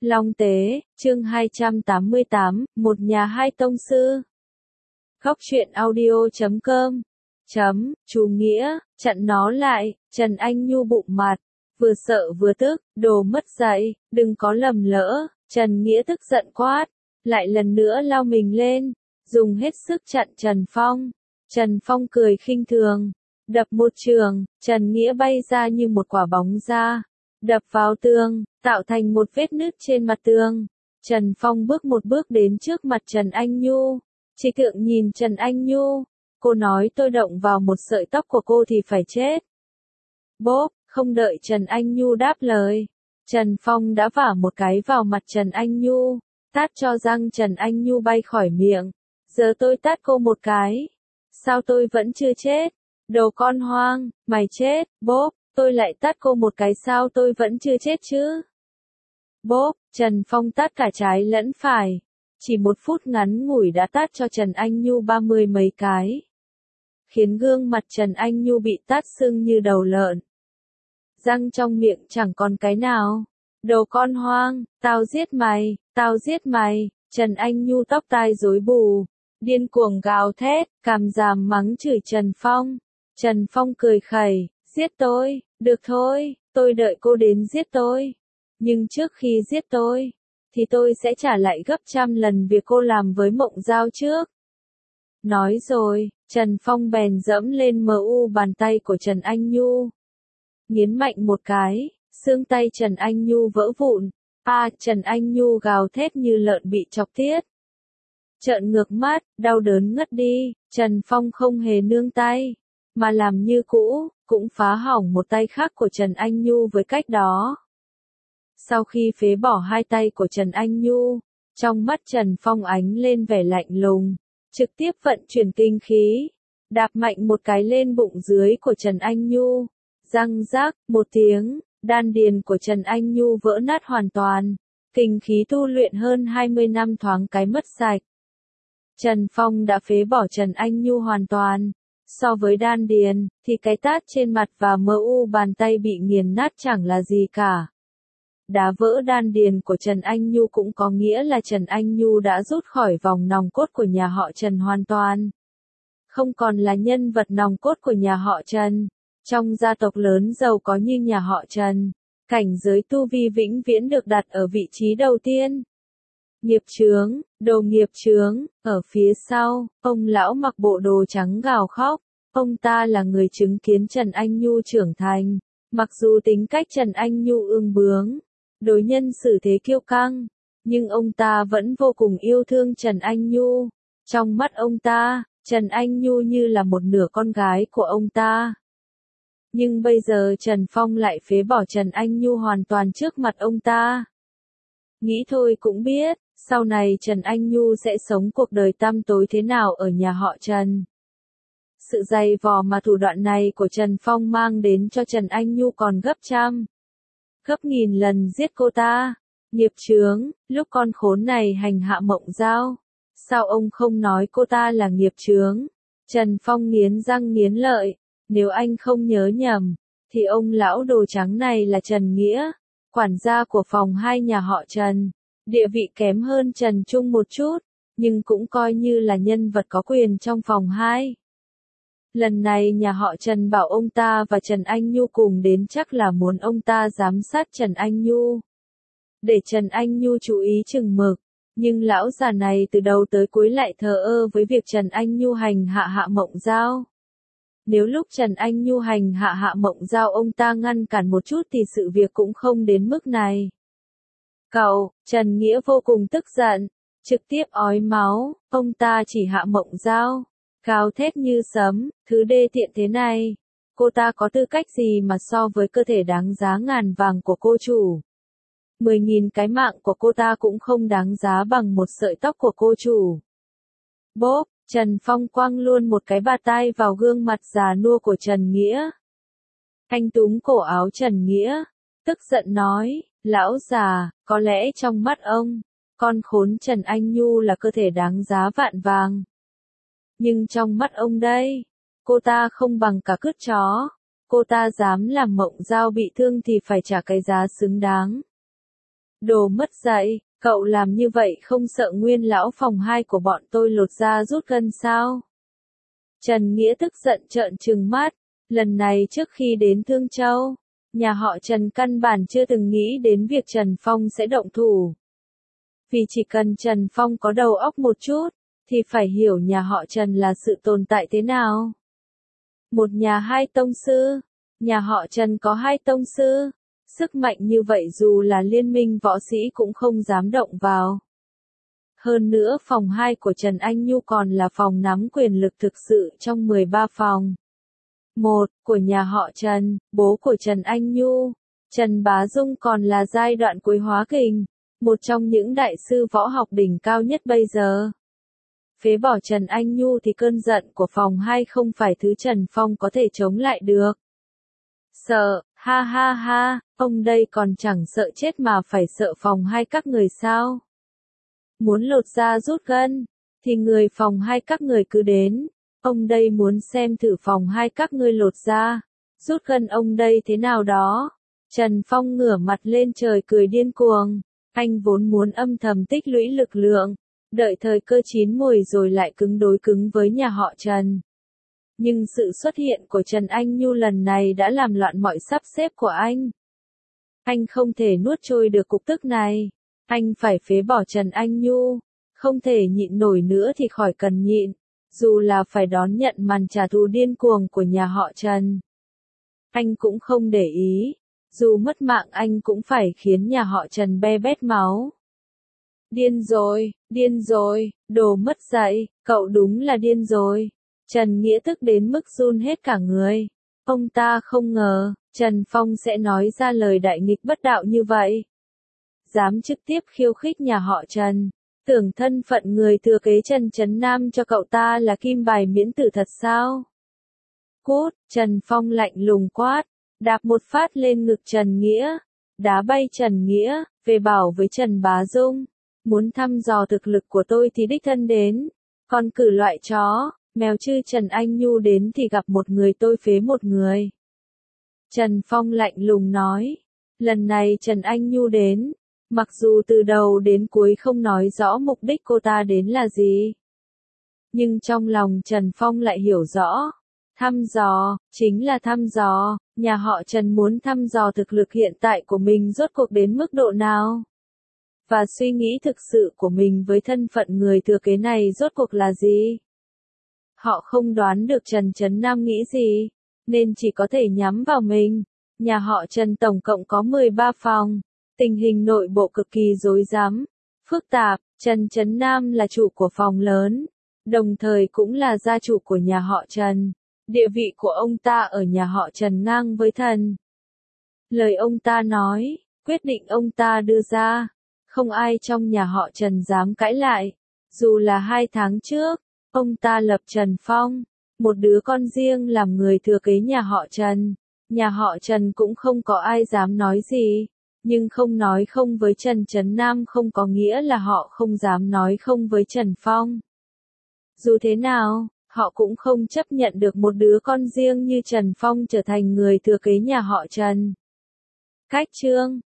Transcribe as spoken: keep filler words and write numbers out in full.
Long Tế, chương hai trăm tám mươi tám, một nhà hai tông sư. Góc truyện audio chấm com. Chấm, chú Nghĩa, chặn nó lại, Trần Anh Nhu bụng mặt, vừa sợ vừa tức, đồ mất dạy, đừng có lầm lỡ, Trần Nghĩa tức giận quát, lại lần nữa lao mình lên, dùng hết sức chặn Trần Phong. Trần Phong cười khinh thường, đập một trường, Trần Nghĩa bay ra như một quả bóng ra, đập vào tường, tạo thành một vết nứt trên mặt tường. Trần Phong bước một bước đến trước mặt Trần Anh Nhu, chỉ thượng nhìn Trần Anh Nhu, cô nói tôi động vào một sợi tóc của cô thì phải chết. Bốp, không đợi Trần Anh Nhu đáp lời, Trần Phong đã vả một cái vào mặt Trần Anh Nhu, tát cho răng Trần Anh Nhu bay khỏi miệng. Giờ tôi tát cô một cái, sao tôi vẫn chưa chết? Đồ con hoang, mày chết, bốp, tôi lại tát cô một cái sao tôi vẫn chưa chết chứ? Bốp, Trần Phong tát cả trái lẫn phải, chỉ một phút ngắn ngủi đã tát cho Trần Anh Nhu ba mươi mấy cái, khiến gương mặt Trần Anh Nhu bị tát sưng như đầu lợn. Răng trong miệng chẳng còn cái nào. Đồ con hoang, tao giết mày, tao giết mày. Trần Anh Nhu tóc tai rối bù, điên cuồng gào thét, càm ràm mắng chửi Trần Phong. Trần Phong cười khẩy, giết tôi, được thôi, tôi đợi cô đến giết tôi. Nhưng trước khi giết tôi, thì tôi sẽ trả lại gấp trăm lần việc cô làm với Mộng Giao trước. Nói rồi, Trần Phong bèn dẫm lên mờ u bàn tay của Trần Anh Nhu. Nghiến mạnh một cái, xương tay Trần Anh Nhu vỡ vụn. A, Trần Anh Nhu gào thét như lợn bị chọc tiết. Trợn ngược mắt, đau đớn ngất đi, Trần Phong không hề nương tay, mà làm như cũ, cũng phá hỏng một tay khác của Trần Anh Nhu với cách đó. Sau khi phế bỏ hai tay của Trần Anh Nhu, trong mắt Trần Phong ánh lên vẻ lạnh lùng, trực tiếp vận chuyển kinh khí, đạp mạnh một cái lên bụng dưới của Trần Anh Nhu. Răng rác, một tiếng, đan điền của Trần Anh Nhu vỡ nát hoàn toàn, kinh khí tu luyện hơn hai mươi năm thoáng cái mất sạch. Trần Phong đã phế bỏ Trần Anh Nhu hoàn toàn. So với đan điền, thì cái tát trên mặt và mờ u bàn tay bị nghiền nát chẳng là gì cả. Đá vỡ đan điền của Trần Anh Nhu cũng có nghĩa là Trần Anh Nhu đã rút khỏi vòng nòng cốt của nhà họ Trần hoàn toàn. Không còn là nhân vật nòng cốt của nhà họ Trần. Trong gia tộc lớn giàu có như nhà họ Trần, cảnh giới tu vi vĩnh viễn được đặt ở vị trí đầu tiên. Nghiệp chướng, đồ nghiệp chướng, ở phía sau, ông lão mặc bộ đồ trắng gào khóc. Ông ta là người chứng kiến Trần Anh Nhu trưởng thành, mặc dù tính cách Trần Anh Nhu ương bướng, đối nhân xử thế kiêu căng, nhưng ông ta vẫn vô cùng yêu thương Trần Anh Nhu. Trong mắt ông ta, Trần Anh Nhu như là một nửa con gái của ông ta. Nhưng bây giờ Trần Phong lại phế bỏ Trần Anh Nhu hoàn toàn trước mặt ông ta. Nghĩ thôi cũng biết, sau này Trần Anh Nhu sẽ sống cuộc đời tăm tối thế nào ở nhà họ Trần. Sự dày vò mà thủ đoạn này của Trần Phong mang đến cho Trần Anh Nhu còn gấp trăm, gấp nghìn lần giết cô ta. Nghiệp chướng, lúc con khốn này hành hạ Mộng Giao, sao ông không nói cô ta là nghiệp chướng? Trần Phong nghiến răng nghiến lợi. Nếu anh không nhớ nhầm, thì ông lão đồ trắng này là Trần Nghĩa, quản gia của phòng hai nhà họ Trần. Địa vị kém hơn Trần Trung một chút, nhưng cũng coi như là nhân vật có quyền trong phòng hai. Lần này nhà họ Trần bảo ông ta và Trần Anh Nhu cùng đến chắc là muốn ông ta giám sát Trần Anh Nhu, để Trần Anh Nhu chú ý chừng mực. Nhưng lão già này từ đầu tới cuối lại thờ ơ với việc Trần Anh Nhu hành hạ hạ Mộng Giao. Nếu lúc Trần Anh Nhu hành hạ hạ Mộng Giao ông ta ngăn cản một chút thì sự việc cũng không đến mức này. Cậu, Trần Nghĩa vô cùng tức giận, trực tiếp ói máu, ông ta chỉ hạ Mộng Giao, gào thét như sấm, thứ đê tiện thế này. Cô ta có tư cách gì mà so với cơ thể đáng giá ngàn vàng của cô chủ? Mười nghìn cái mạng của cô ta cũng không đáng giá bằng một sợi tóc của cô chủ. Bốp! Trần Phong quăng luôn một cái bạt tai vào gương mặt già nua của Trần Nghĩa. Anh túm cổ áo Trần Nghĩa, tức giận nói, lão già, có lẽ trong mắt ông, con khốn Trần Anh Nhu là cơ thể đáng giá vạn vàng. Nhưng trong mắt ông đây, cô ta không bằng cả cứt chó. Cô ta dám làm Mộng Giao bị thương thì phải trả cái giá xứng đáng. Đồ mất dạy, cậu làm như vậy không sợ nguyên lão phòng hai của bọn tôi lột da rút gân sao? Trần Nghĩa tức giận trợn trừng mắt, lần này trước khi đến Thương Châu, nhà họ Trần căn bản chưa từng nghĩ đến việc Trần Phong sẽ động thủ. Vì chỉ cần Trần Phong có đầu óc một chút, thì phải hiểu nhà họ Trần là sự tồn tại thế nào. Một nhà hai tông sư, nhà họ Trần có hai tông sư, sức mạnh như vậy dù là liên minh võ sĩ cũng không dám động vào. Hơn nữa phòng hai của Trần Anh Nhu còn là phòng nắm quyền lực thực sự trong mười ba phòng. Một, của nhà họ Trần, bố của Trần Anh Nhu, Trần Bá Dung còn là giai đoạn cuối hóa kình, một trong những đại sư võ học đỉnh cao nhất bây giờ. Phế bỏ Trần Anh Nhu thì cơn giận của phòng hai không phải thứ Trần Phong có thể chống lại được. Sợ, ha ha ha, ông đây còn chẳng sợ chết mà phải sợ phòng hai các người sao? Muốn lột da rút gân, thì người phòng hai các người cứ đến. Ông đây muốn xem thử phòng hai các ngươi lột da, rút gân ông đây thế nào đó. Trần Phong ngửa mặt lên trời cười điên cuồng. Anh vốn muốn âm thầm tích lũy lực lượng, đợi thời cơ chín mùi rồi lại cứng đối cứng với nhà họ Trần. Nhưng sự xuất hiện của Trần Anh Nhu lần này đã làm loạn mọi sắp xếp của anh. Anh không thể nuốt trôi được cục tức này. Anh phải phế bỏ Trần Anh Nhu. Không thể nhịn nổi nữa thì khỏi cần nhịn. Dù là phải đón nhận màn trả thù điên cuồng của nhà họ Trần. Anh cũng không để ý. Dù mất mạng anh cũng phải khiến nhà họ Trần be bét máu. Điên rồi, điên rồi, đồ mất dạy, cậu đúng là điên rồi. Trần Nghĩa tức đến mức run hết cả người. Ông ta không ngờ, Trần Phong sẽ nói ra lời đại nghịch bất đạo như vậy. Dám trực tiếp khiêu khích nhà họ Trần. Tưởng thân phận người thừa kế Trần Trấn Nam cho cậu ta là kim bài miễn tử thật sao? Cút, Trần Phong lạnh lùng quát, đạp một phát lên ngực Trần Nghĩa, đá bay Trần Nghĩa, về bảo với Trần Bá Dung. Muốn thăm dò thực lực của tôi thì đích thân đến, còn cử loại chó, mèo chư Trần Anh Nhu đến thì gặp một người tôi phế một người. Trần Phong lạnh lùng nói, lần này Trần Anh Nhu đến. Mặc dù từ đầu đến cuối không nói rõ mục đích cô ta đến là gì. Nhưng trong lòng Trần Phong lại hiểu rõ. Thăm dò, chính là thăm dò, nhà họ Trần muốn thăm dò thực lực hiện tại của mình rốt cuộc đến mức độ nào. Và suy nghĩ thực sự của mình với thân phận người thừa kế này rốt cuộc là gì. Họ không đoán được Trần Trấn Nam nghĩ gì, nên chỉ có thể nhắm vào mình. Nhà họ Trần tổng cộng có mười ba phòng. Tình hình nội bộ cực kỳ rối rắm, phức tạp. Trần Trấn Nam là chủ của phòng lớn, đồng thời cũng là gia chủ của nhà họ Trần. Địa vị của ông ta ở nhà họ Trần ngang với thần. Lời ông ta nói, quyết định ông ta đưa ra, không ai trong nhà họ Trần dám cãi lại. Dù là hai tháng trước, ông ta lập Trần Phong, một đứa con riêng làm người thừa kế nhà họ Trần. Nhà họ Trần cũng không có ai dám nói gì. Nhưng không nói không với Trần Trấn Nam không có nghĩa là họ không dám nói không với Trần Phong. Dù thế nào, họ cũng không chấp nhận được một đứa con riêng như Trần Phong trở thành người thừa kế nhà họ Trần. Cách chương